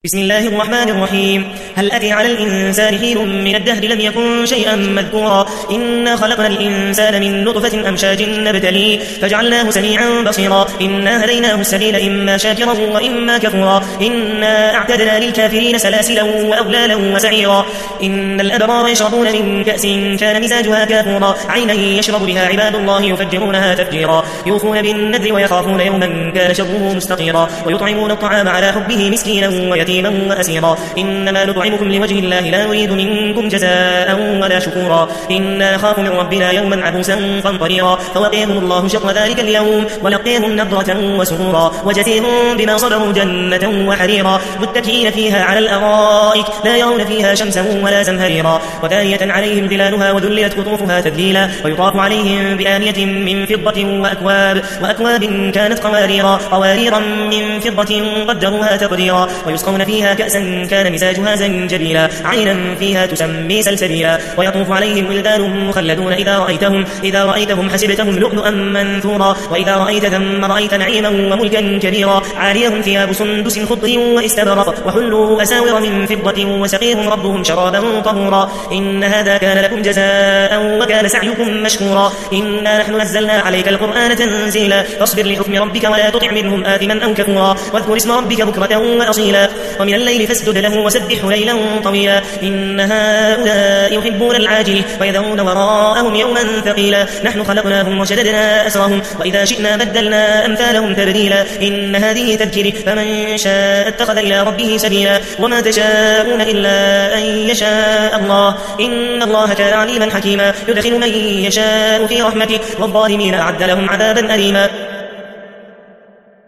بسم الله الرحمن الرحيم. هل أتى على الإنسان حين من الدهر لم يكن شيئا مذكورا إنا خلقنا الإنسان من نطفة أمشاج نبتليه فجعلناه سميعا بصيرا إنا هديناه السبيل إما شاكرا وإما كفورا إنا أعتدنا للكافرين سلاسلا وأغلالا وسعيرا إن الأبرار يشربون من كأس كان مزاجها كافورا عينا يشرب بها عباد الله يفجرونها تفجيرا يوفون بالنذر ويخافون يوما كان شره مستطيرا ويطعمون الطعام على حبه مسكينا ويتيما وأسيرا إنما نطعمكم لوجه الله لا نريد منكم جزاء ولا شكورا إنا نخاف من ربنا يوما عبوسا قمطريرا فوقيهم الله شر ذلك اليوم ولقيهم نضرة وسرورا وجزيهم بما صبروا جنة وحريرا متكئين فيها على الأرائك لا يرون فيها شمسا ولا زمهريرا ودانية عليهم ظلالها وذللت قطوفها تذليلا ويطاف عليهم بآنية من فضة وأكواب كانت قواريرا من فضة قدروها تقديرا ويسقون فيها كأسا كان مزاجها زنجبيلا عينا فيها تسمي سلسبيلا ويطوف عليهم ولدان مخلدون إذا رأيتهم حسبتهم لؤلؤا منثورا وإذا رأيت ثم رأيت نعيما وملكا كبيرا عاليهم ثياب سندس خضر واستبرق وحلوا أساور من فضة وسقيهم ربهم شرابا طهورا إن هذا كان لكم جزاء وكان سعيكم مشكورا إنا نحن نزلنا عليك القرآن تنزيلا فاصبر لحكم ربك ولا تطع منهم آثما أو كفورا واذكر اسم ربك بكرة وأصيلا ومن الليل فاسجد له وسبحه ليلا طويلا إن هؤلاء يحبون العاجل ويذرون وراءهم يوما ثقيلا نحن خلقناهم وشددنا أسرهم وإذا شئنا بدلنا أمثالهم تبديلا إن هذه تذكر فمن شاء اتخذ إلى ربه سبيلا وما تشاءون إلا أن يشاء الله إن الله كان عليما حكيما يدخل من يشاء في رحمته والظالمين أعد لهم عذابا أليما.